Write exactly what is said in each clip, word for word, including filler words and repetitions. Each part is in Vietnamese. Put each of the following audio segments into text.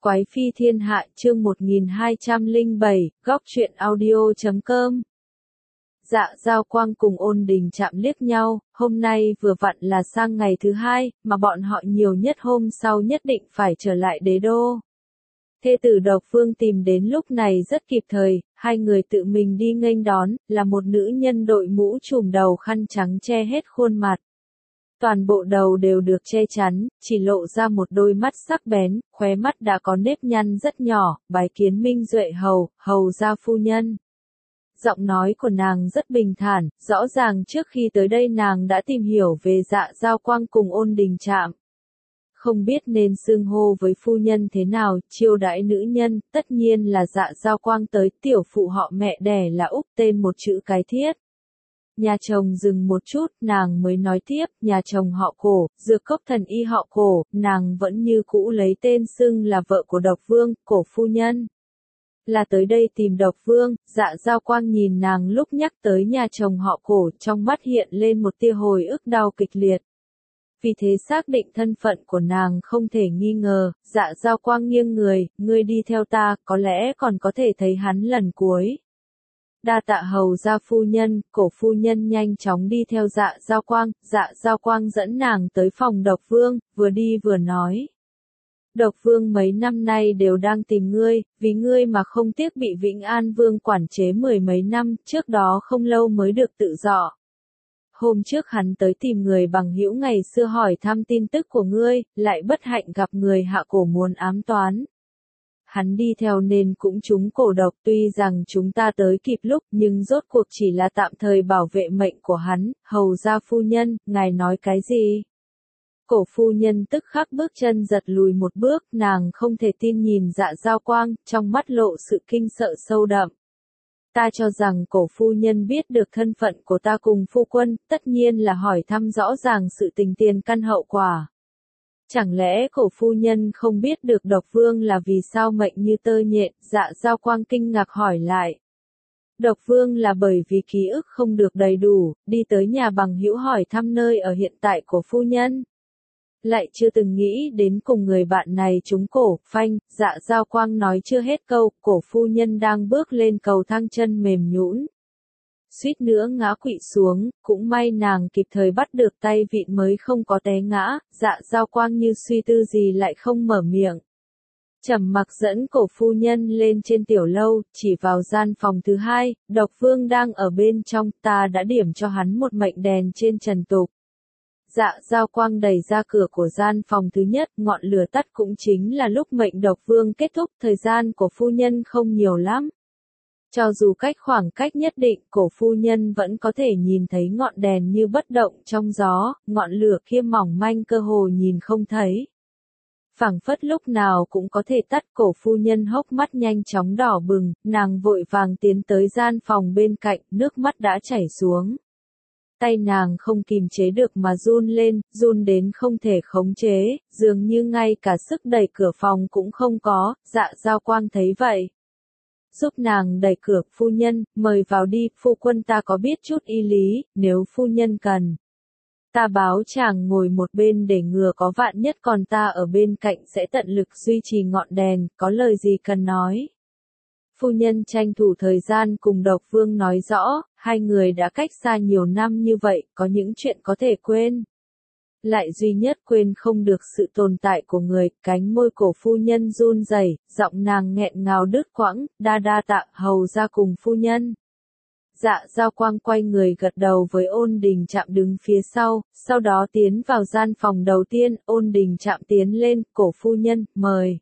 Quái phi thiên hạ chương một nghìn hai trăm lẻ bảy, góc truyện audio chấm com. Dạ Giao Quang cùng Ôn Đình chạm liếc nhau, hôm nay vừa vặn là sang ngày thứ hai, mà bọn họ nhiều nhất hôm sau nhất định phải trở lại đế đô. Thê tử Độc Vương tìm đến lúc này rất kịp thời, hai người tự mình đi nghênh đón, là một nữ nhân đội mũ trùm đầu khăn trắng che hết khuôn mặt. Toàn bộ đầu đều được che chắn, chỉ lộ ra một đôi mắt sắc bén, khóe mắt đã có nếp nhăn rất nhỏ, bái kiến Minh Duệ hầu, hầu gia phu nhân. Giọng nói của nàng rất bình thản, rõ ràng trước khi tới đây nàng đã tìm hiểu về Dạ Giao Quang cùng Ôn Đình Trạm. Không biết nên xưng hô với phu nhân thế nào, chiêu đãi nữ nhân, tất nhiên là Dạ Giao Quang tới, tiểu phụ họ mẹ đẻ là Úc, tên một chữ cái thiết. Nhà chồng dừng một chút, nàng mới nói tiếp, nhà chồng họ Cổ, dược cốc thần y họ Cổ, nàng vẫn như cũ lấy tên xưng là vợ của Độc Vương, Cổ phu nhân. Là tới đây tìm Độc Vương. Dạ Giao Quang nhìn nàng lúc nhắc tới nhà chồng họ Cổ, trong mắt hiện lên một tia hồi ức đau kịch liệt. Vì thế xác định thân phận của nàng không thể nghi ngờ, Dạ Giao Quang nghiêng người, ngươi đi theo ta, có lẽ còn có thể thấy hắn lần cuối. Đa tạ hầu gia phu nhân. Cổ phu nhân nhanh chóng đi theo Dạ Giao Quang, Dạ Giao Quang dẫn nàng tới phòng Độc Vương, vừa đi vừa nói. Độc Vương mấy năm nay đều đang tìm ngươi, vì ngươi mà không tiếc bị Vĩnh An Vương quản chế mười mấy năm, trước đó không lâu mới được tự do. Hôm trước hắn tới tìm người bằng hữu ngày xưa hỏi thăm tin tức của ngươi, lại bất hạnh gặp người hạ cổ muốn ám toán. Hắn đi theo nên cũng trúng cổ độc, tuy rằng chúng ta tới kịp lúc nhưng rốt cuộc chỉ là tạm thời bảo vệ mệnh của hắn. Hầu gia phu nhân, ngài nói cái gì? Cổ phu nhân tức khắc bước chân giật lùi một bước, nàng không thể tin nhìn Dạ Giao Quang, trong mắt lộ sự kinh sợ sâu đậm. Ta cho rằng cổ phu nhân biết được thân phận của ta cùng phu quân, tất nhiên là hỏi thăm rõ ràng sự tình tiền căn hậu quả. Chẳng lẽ cổ phu nhân không biết được Độc Vương là vì sao mệnh như tơ nhện? Dạ Giao Quang kinh ngạc hỏi lại. Độc Vương là bởi vì ký ức không được đầy đủ, đi tới nhà bằng hữu hỏi thăm nơi ở hiện tại của phu nhân. Lại chưa từng nghĩ đến cùng người bạn này trúng cổ, phanh. Dạ Giao Quang nói chưa hết câu, cổ phu nhân đang bước lên cầu thang chân mềm nhũn, suýt nữa ngã quỵ xuống, cũng may nàng kịp thời bắt được tay vịn mới không có té ngã. Dạ Giao Quang như suy tư gì lại không mở miệng. Trầm mặc dẫn cổ phu nhân lên trên tiểu lâu, chỉ vào gian phòng thứ hai, Độc Vương đang ở bên trong, ta đã điểm cho hắn một mệnh đèn trên trần tục. Dạ Giao Quang đẩy ra cửa của gian phòng thứ nhất, ngọn lửa tắt cũng chính là lúc mệnh Độc Vương kết thúc, thời gian của phu nhân không nhiều lắm. Cho dù cách khoảng cách nhất định, cổ phu nhân vẫn có thể nhìn thấy ngọn đèn như bất động trong gió, ngọn lửa kia mỏng manh cơ hồ nhìn không thấy. Phảng phất lúc nào cũng có thể tắt. Cổ phu nhân hốc mắt nhanh chóng đỏ bừng, nàng vội vàng tiến tới gian phòng bên cạnh, nước mắt đã chảy xuống. Tay nàng không kìm chế được mà run lên, run đến không thể khống chế, dường như ngay cả sức đẩy cửa phòng cũng không có. Dạ Giao Quang thấy vậy, giúp nàng đẩy cửa. Phu nhân, mời vào đi, phu quân ta có biết chút y lý, nếu phu nhân cần. Ta báo chàng ngồi một bên để ngừa có vạn nhất, còn ta ở bên cạnh sẽ tận lực duy trì ngọn đèn, có lời gì cần nói. Phu nhân tranh thủ thời gian cùng Độc Vương nói rõ, hai người đã cách xa nhiều năm như vậy, có những chuyện có thể quên. Lại duy nhất quên không được sự tồn tại của người. Cánh môi cổ phu nhân run rẩy, giọng nàng nghẹn ngào đứt quãng, đa đa tạ hầu ra cùng phu nhân. Dạ Giao Quang quay người gật đầu với Ôn Đình Trạm đứng phía sau, sau đó tiến vào gian phòng đầu tiên. Ôn Đình Trạm tiến lên, cổ phu nhân, mời.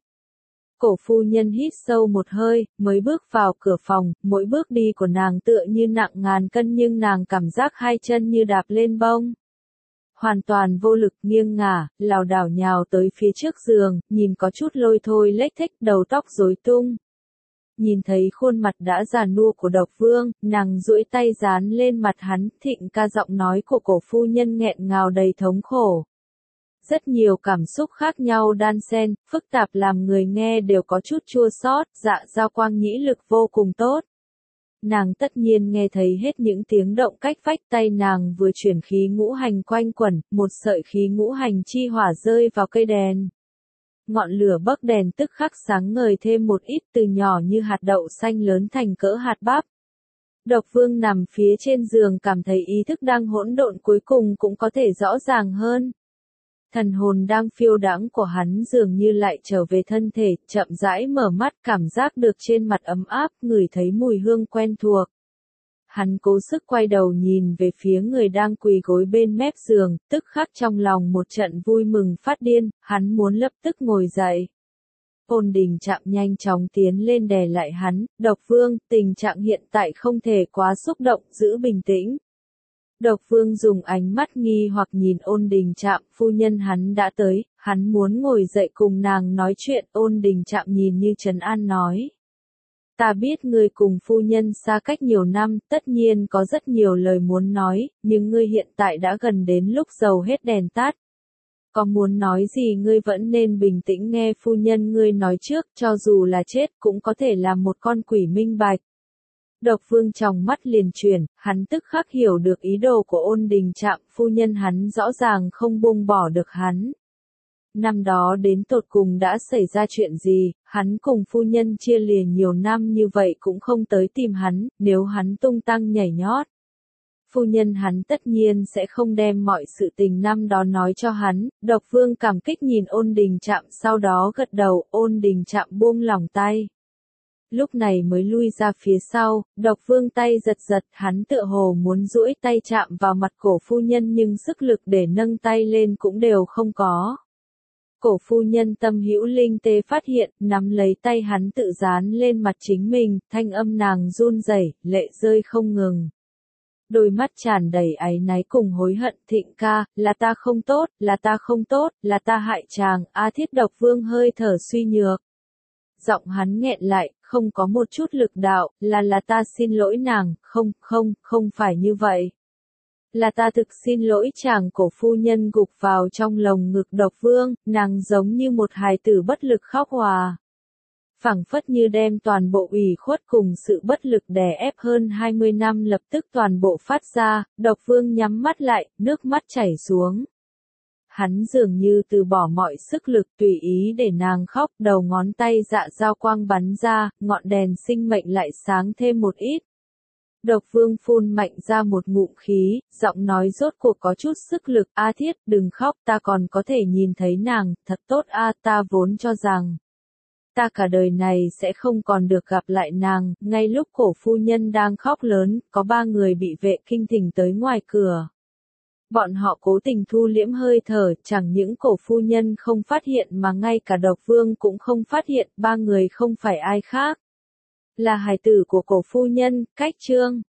Cổ phu nhân hít sâu một hơi, mới bước vào cửa phòng, mỗi bước đi của nàng tựa như nặng ngàn cân nhưng nàng cảm giác hai chân như đạp lên bông. Hoàn toàn vô lực, nghiêng ngả, lảo đảo nhào tới phía trước giường, nhìn có chút lôi thôi lếch thếch, đầu tóc rối tung. Nhìn thấy khuôn mặt đã già nua của Độc Vương, nàng duỗi tay dán lên mặt hắn, thịnh ca. Giọng nói của cổ phu nhân nghẹn ngào đầy thống khổ. Rất nhiều cảm xúc khác nhau đan xen, phức tạp làm người nghe đều có chút chua xót. Dạ Giao Quang nhĩ lực vô cùng tốt. Nàng tất nhiên nghe thấy hết những tiếng động cách vách. Tay nàng vừa chuyển khí ngũ hành quanh quẩn, một sợi khí ngũ hành chi hỏa rơi vào cây đèn. ngọn lửa bấc đèn tức khắc sáng ngời thêm một ít, từ nhỏ như hạt đậu xanh lớn thành cỡ hạt bắp. Độc Vương nằm phía trên giường cảm thấy ý thức đang hỗn độn cuối cùng cũng có thể rõ ràng hơn. Thần hồn đang phiêu đãng của hắn dường như lại trở về thân thể, chậm rãi mở mắt, cảm giác được trên mặt ấm áp, ngửi thấy mùi hương quen thuộc. Hắn cố sức quay đầu nhìn về phía người đang quỳ gối bên mép giường, tức khắc trong lòng một trận vui mừng phát điên, hắn muốn lập tức ngồi dậy. Ôn Đình Trạm nhanh chóng tiến lên đè lại hắn, Độc Vương, tình trạng hiện tại không thể quá xúc động, giữ bình tĩnh. Độc Vương dùng ánh mắt nghi hoặc nhìn Ôn Đình Trạm, phu nhân hắn đã tới, hắn muốn ngồi dậy cùng nàng nói chuyện, Ôn Đình Trạm nhìn như trấn an nói. Ta biết ngươi cùng phu nhân xa cách nhiều năm, tất nhiên có rất nhiều lời muốn nói, nhưng ngươi hiện tại đã gần đến lúc dầu hết đèn tắt. Có muốn nói gì ngươi vẫn nên bình tĩnh nghe phu nhân ngươi nói trước, cho dù là chết cũng có thể là một con quỷ minh bạch. Độc Vương trong mắt liền chuyển, hắn tức khắc hiểu được ý đồ của Ôn Đình Trạm, phu nhân hắn rõ ràng không buông bỏ được hắn. Năm đó đến tột cùng đã xảy ra chuyện gì, hắn cùng phu nhân chia lìa nhiều năm như vậy cũng không tới tìm hắn, nếu hắn tung tăng nhảy nhót. Phu nhân hắn tất nhiên sẽ không đem mọi sự tình năm đó nói cho hắn, Độc Vương cảm kích nhìn Ôn Đình Trạm sau đó gật đầu, Ôn Đình Trạm buông lỏng tay. Lúc này mới lui ra phía sau, Độc Vương tay giật giật, hắn tựa hồ muốn duỗi tay chạm vào mặt cổ phu nhân nhưng sức lực để nâng tay lên cũng đều không có. Cổ phu nhân tâm hữu linh tê phát hiện, nắm lấy tay hắn tự dán lên mặt chính mình, thanh âm nàng run rẩy, lệ rơi không ngừng. Đôi mắt tràn đầy áy náy cùng hối hận, Thịnh ca, là ta không tốt, là ta không tốt, là ta hại chàng, A Thiết. Độc Vương hơi thở suy nhược. Giọng hắn nghẹn lại, không có một chút lực đạo, là là ta xin lỗi nàng, không, không, không phải như vậy. Là ta thực xin lỗi chàng. Cổ phu nhân gục vào trong lồng ngực Độc Vương, nàng giống như một hài tử bất lực khóc hòa. Phảng phất như đem toàn bộ ủy khuất cùng sự bất lực đè ép hơn hai mươi năm lập tức toàn bộ phát ra, Độc Vương nhắm mắt lại, nước mắt chảy xuống. Hắn dường như từ bỏ mọi sức lực tùy ý để nàng khóc, đầu ngón tay dạ dao quang bắn ra, ngọn đèn sinh mệnh lại sáng thêm một ít. Độc Vương phun mạnh ra một ngụm khí, giọng nói rốt cuộc có chút sức lực, A Thiết, đừng khóc, ta còn có thể nhìn thấy nàng, thật tốt a, ta vốn cho rằng ta cả đời này sẽ không còn được gặp lại nàng. Ngay lúc cổ phu nhân đang khóc lớn, có ba người bị vệ kinh thỉnh tới ngoài cửa. Bọn họ cố tình thu liễm hơi thở, chẳng những cổ phu nhân không phát hiện mà ngay cả Độc Vương cũng không phát hiện, ba người không phải ai khác. Là hài tử của cổ phu nhân, Cách Trương.